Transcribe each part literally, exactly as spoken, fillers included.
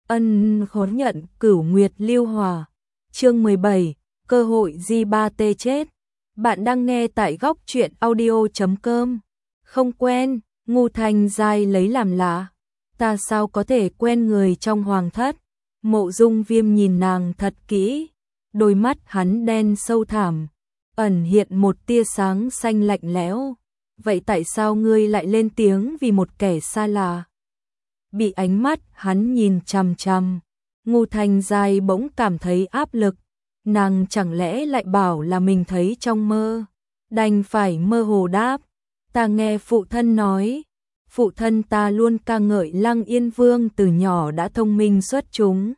Ân khốn nhận cửu nguyệt lưu hòa. Chương mười bảy, cơ hội G ba T chết. Bạn đang nghe tại góc truyện audio chấm com. Không quen, Ngô Thanh Giai lấy làm lạ. Ta sao có thể quen người trong hoàng thất? Mộ Dung Viêm nhìn nàng thật kỹ, đôi mắt hắn đen sâu thẳm, ẩn hiện một tia sáng xanh lạnh lẽo. Vậy tại sao ngươi lại lên tiếng vì một kẻ xa lạ? Bị ánh mắt hắn nhìn chằm chằm, Ngô Thanh Giai bỗng cảm thấy áp lực. Nàng chẳng lẽ lại bảo là mình thấy trong mơ? Đành phải mơ hồ đáp, ta nghe phụ thân nói, phụ thân ta luôn ca ngợi Lăng Yên Vương từ nhỏ đã thông minh xuất chúng,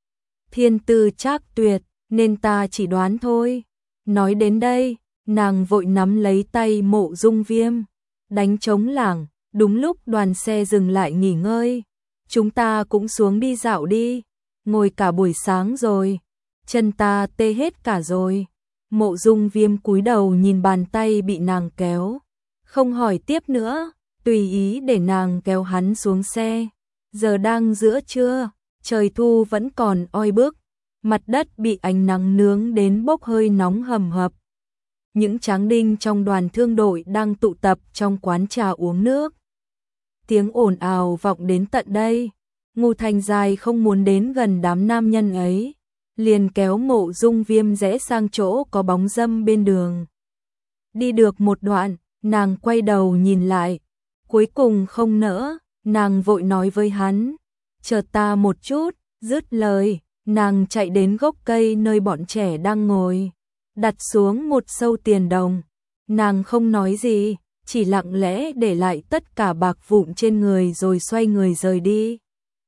thiên tư trác tuyệt, nên ta chỉ đoán thôi. Nói đến đây, nàng vội nắm lấy tay Mộ Dung Viêm, đánh trống lảng. Đúng lúc đoàn xe dừng lại nghỉ ngơi, chúng ta cũng xuống đi dạo đi, ngồi cả buổi sáng rồi, chân ta tê hết cả rồi. Mộ Dung Viêm cúi đầu nhìn bàn tay bị nàng kéo, không hỏi tiếp nữa, tùy ý để nàng kéo hắn xuống xe. Giờ đang giữa trưa, trời thu vẫn còn oi bức, mặt đất bị ánh nắng nướng đến bốc hơi nóng hầm hập. Những tráng đinh trong đoàn thương đội đang tụ tập trong quán trà uống nước. Tiếng ồn ào vọng đến tận đây. Ngô Thanh Giai không muốn đến gần đám nam nhân ấy, liền kéo Mộ Dung Viêm rẽ sang chỗ có bóng râm bên đường. Đi được một đoạn, nàng quay đầu nhìn lại, cuối cùng không nỡ, nàng vội nói với hắn, chờ ta một chút. Dứt lời, nàng chạy đến gốc cây nơi bọn trẻ đang ngồi, đặt xuống một sâu tiền đồng. Nàng không nói gì, chỉ lặng lẽ để lại tất cả bạc vụn trên người rồi xoay người rời đi.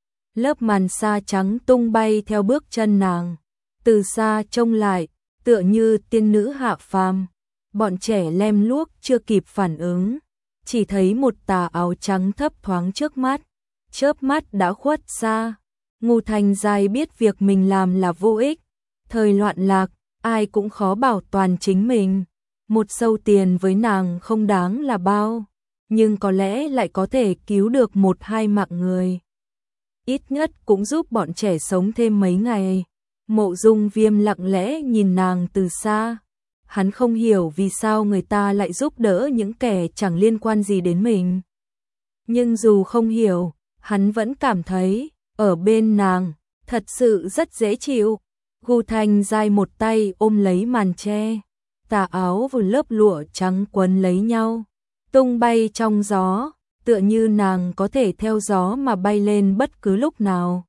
Lớp màn sa trắng tung bay theo bước chân nàng, từ xa trông lại, tựa như tiên nữ hạ phàm. Bọn trẻ lem luốc chưa kịp phản ứng, chỉ thấy một tà áo trắng thấp thoáng trước mắt, chớp mắt đã khuất xa. Ngô Thanh Giai biết việc mình làm là vô ích, thời loạn lạc, ai cũng khó bảo toàn chính mình. Một sâu tiền với nàng không đáng là bao, nhưng có lẽ lại có thể cứu được một hai mạng người. Ít nhất cũng giúp bọn trẻ sống thêm mấy ngày. Mộ Dung Viêm lặng lẽ nhìn nàng từ xa. Hắn không hiểu vì sao người ta lại giúp đỡ những kẻ chẳng liên quan gì đến mình. Nhưng dù không hiểu, hắn vẫn cảm thấy, ở bên nàng, thật sự rất dễ chịu. Ngô Thanh Giai một tay ôm lấy màn che, tà áo và lớp lụa trắng quấn lấy nhau, tung bay trong gió, tựa như nàng có thể theo gió mà bay lên bất cứ lúc nào.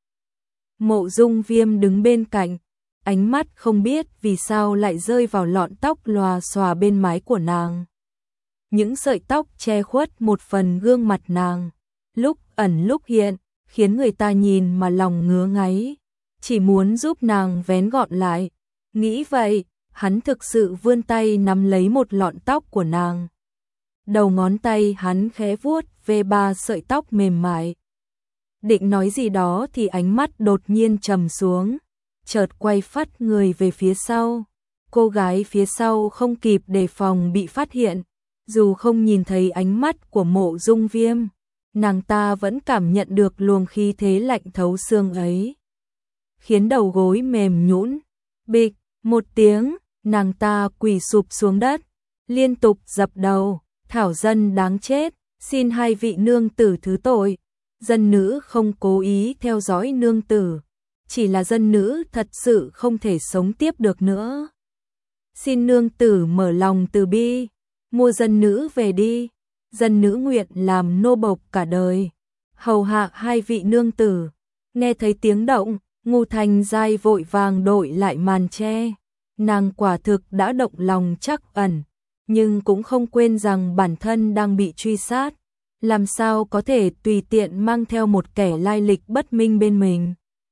Mộ Dung Viêm đứng bên cạnh, ánh mắt không biết vì sao lại rơi vào lọn tóc lòa xòa bên mái của nàng. Những sợi tóc che khuất một phần gương mặt nàng, lúc ẩn lúc hiện, khiến người ta nhìn mà lòng ngứa ngáy, chỉ muốn giúp nàng vén gọn lại. Nghĩ vậy, hắn thực sự vươn tay nắm lấy một lọn tóc của nàng. Đầu ngón tay hắn khẽ vuốt về ba sợi tóc mềm mại. Định nói gì đó thì ánh mắt đột nhiên trầm xuống, chợt quay phắt người về phía sau. Cô gái phía sau không kịp đề phòng bị phát hiện, dù không nhìn thấy ánh mắt của Mộ Dung Viêm, nàng ta vẫn cảm nhận được luồng khí thế lạnh thấu xương ấy, khiến đầu gối mềm nhũn. Bịch, một tiếng, nàng ta quỳ sụp xuống đất, liên tục dập đầu, thảo dân đáng chết, xin hai vị nương tử thứ tội. Dân nữ không cố ý theo dõi nương tử, chỉ là dân nữ thật sự không thể sống tiếp được nữa. Xin nương tử mở lòng từ bi, mua dân nữ về đi. Dân nữ nguyện làm nô bộc cả đời, hầu hạ hai vị nương tử. Nghe thấy tiếng động, Ngô Thanh Giai vội vàng đội lại màn che. Nàng quả thực đã động lòng trắc ẩn, nhưng cũng không quên rằng bản thân đang bị truy sát. Làm sao có thể tùy tiện mang theo một kẻ lai lịch bất minh bên mình.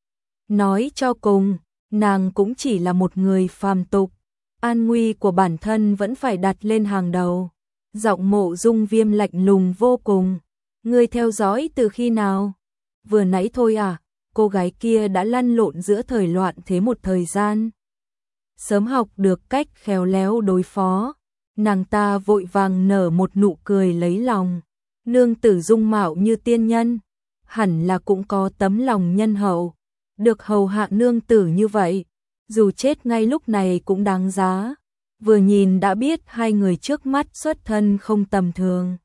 Nói cho cùng, nàng cũng chỉ là một người phàm tục, an nguy của bản thân vẫn phải đặt lên hàng đầu. Giọng Mộ Dung Viêm lạnh lùng vô cùng. Ngươi theo dõi từ khi nào? Vừa nãy thôi à? Cô gái kia đã lăn lộn giữa thời loạn thế một thời gian, sớm học được cách khéo léo đối phó. Nàng ta vội vàng nở một nụ cười lấy lòng. Nương tử dung mạo như tiên nhân, hẳn là cũng có tấm lòng nhân hậu. được hầu hạ nương tử như vậy, dù chết ngay lúc này cũng đáng giá. Vừa nhìn đã biết hai người trước mắt xuất thân không tầm thường.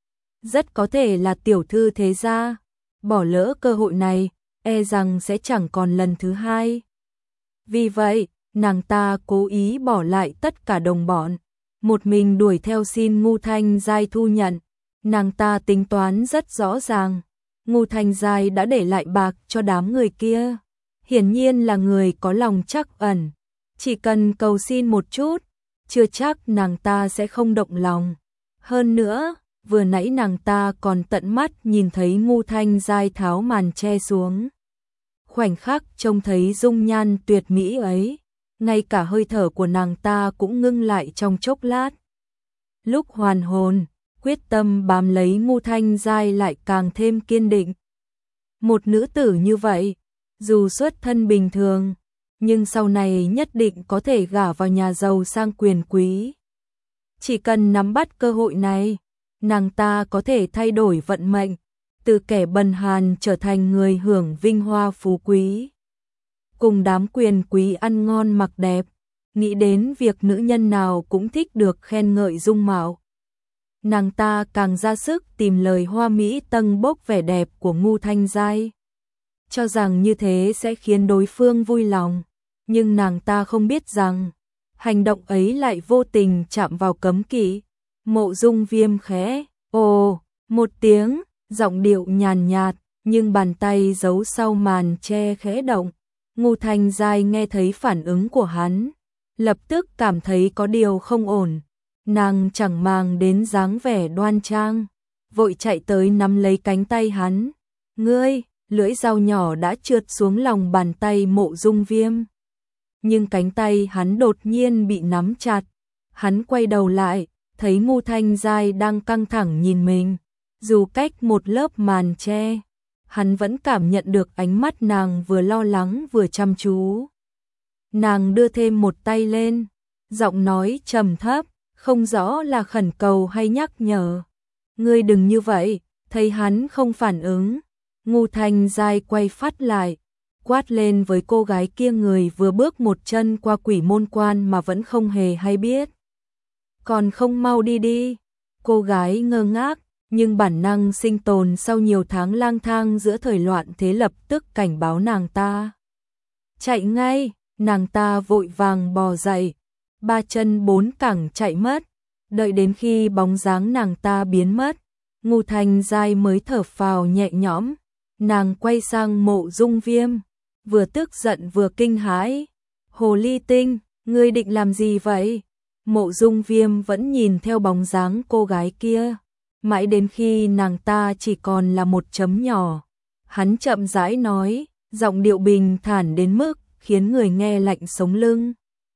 Rất có thể là tiểu thư thế gia, bỏ lỡ cơ hội này, e rằng sẽ chẳng còn lần thứ hai. Vì vậy, nàng ta cố ý bỏ lại tất cả đồng bọn, một mình đuổi theo xin Ngưu Thanh Giai thu nhận. Nàng ta tính toán rất rõ ràng, Ngưu Thanh Giai đã để lại bạc cho đám người kia, hiển nhiên là người có lòng trắc ẩn, chỉ cần cầu xin một chút, chưa chắc nàng ta sẽ không động lòng. Hơn nữa, vừa nãy nàng ta còn tận mắt nhìn thấy Ngưu Thanh Giai tháo màn che xuống. Khoảnh khắc trông thấy dung nhan tuyệt mỹ ấy, ngay cả hơi thở của nàng ta cũng ngưng lại trong chốc lát. Lúc hoàn hồn, quyết tâm bám lấy Ngưu Thanh Giai lại càng thêm kiên định. Một nữ tử như vậy, dù xuất thân bình thường, nhưng sau này nhất định có thể gả vào nhà giàu sang quyền quý. Chỉ cần nắm bắt cơ hội này, nàng ta có thể thay đổi vận mệnh, từ kẻ bần hàn trở thành người hưởng vinh hoa phú quý. Cùng đám quyền quý ăn ngon mặc đẹp, nghĩ đến việc nữ nhân nào cũng thích được khen ngợi dung mạo. Nàng ta càng ra sức tìm lời hoa mỹ tâng bốc vẻ đẹp của Ngưu Thanh Giai, cho rằng như thế sẽ khiến đối phương vui lòng. Nhưng nàng ta không biết rằng, hành động ấy lại vô tình chạm vào cấm kỵ. Mộ Dung Viêm khẽ, ồ, một tiếng, giọng điệu nhàn nhạt, nhưng bàn tay giấu sau màn che khẽ động. Ngưu Thanh Giai nghe thấy phản ứng của hắn, lập tức cảm thấy có điều không ổn. Nàng chẳng màng đến dáng vẻ đoan trang, vội chạy tới nắm lấy cánh tay hắn. Ngươi, lưỡi dao nhỏ đã trượt xuống lòng bàn tay Mộ Dung Viêm. Nhưng cánh tay hắn đột nhiên bị nắm chặt. Hắn quay đầu lại, thấy Ngưu Thanh Giai đang căng thẳng nhìn mình. Dù cách một lớp màn che, hắn vẫn cảm nhận được ánh mắt nàng vừa lo lắng vừa chăm chú. Nàng đưa thêm một tay lên, giọng nói trầm thấp, không rõ là khẩn cầu hay nhắc nhở. Ngươi đừng như vậy. Thấy hắn không phản ứng, Ngưu Thanh Giai quay phát lại, quát lên với cô gái kia người vừa bước một chân qua quỷ môn quan mà vẫn không hề hay biết. Còn không mau đi đi. Cô gái ngơ ngác, nhưng bản năng sinh tồn sau nhiều tháng lang thang giữa thời loạn thế lập tức cảnh báo nàng ta. Chạy ngay, nàng ta vội vàng bò dậy, ba chân bốn cẳng chạy mất. Đợi đến khi bóng dáng nàng ta biến mất, Ngưu Thanh Giai mới thở phào nhẹ nhõm. Nàng quay sang Mộ Dung Viêm, vừa tức giận vừa kinh hãi. Hồ ly tinh, ngươi định làm gì vậy? Mộ Dung Viêm vẫn nhìn theo bóng dáng cô gái kia, mãi đến khi nàng ta chỉ còn là một chấm nhỏ. Hắn chậm rãi nói, giọng điệu bình thản đến mức khiến người nghe lạnh sống lưng.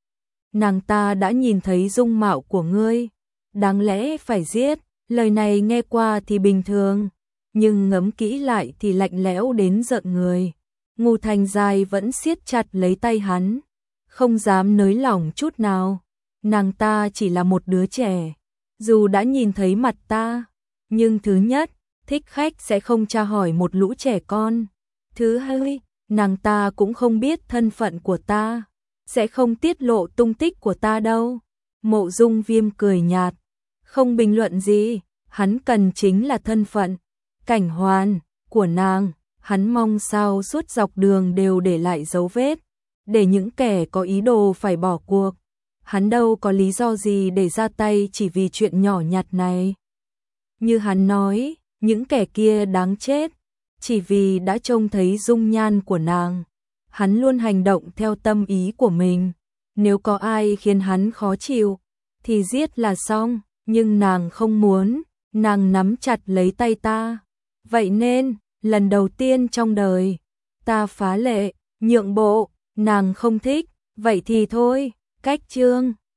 Nàng ta đã nhìn thấy dung mạo của ngươi, đáng lẽ phải giết. Lời này nghe qua thì bình thường, nhưng ngẫm kỹ lại thì lạnh lẽo đến giận người. Ngưu Thanh Giai vẫn siết chặt lấy tay hắn, không dám nới lỏng chút nào. Nàng ta chỉ là một đứa trẻ, dù đã nhìn thấy mặt ta, nhưng thứ nhất, thích khách sẽ không tra hỏi một lũ trẻ con. Thứ hai, nàng ta cũng không biết thân phận của ta, sẽ không tiết lộ tung tích của ta đâu. Mộ Dung Viêm cười nhạt, không bình luận gì. Hắn cần chính là thân phận, cảnh hoàn của nàng. Hắn mong sao suốt dọc đường đều để lại dấu vết, để những kẻ có ý đồ phải bỏ cuộc. Hắn đâu có lý do gì để ra tay chỉ vì chuyện nhỏ nhặt này. Như hắn nói, những kẻ kia đáng chết, chỉ vì đã trông thấy dung nhan của nàng. Hắn luôn hành động theo tâm ý của mình. Nếu có ai khiến hắn khó chịu, thì giết là xong. Nhưng nàng không muốn, nàng nắm chặt lấy tay ta. Vậy nên, lần đầu tiên trong đời, ta phá lệ, nhượng bộ, nàng không thích, vậy thì thôi. Cách chương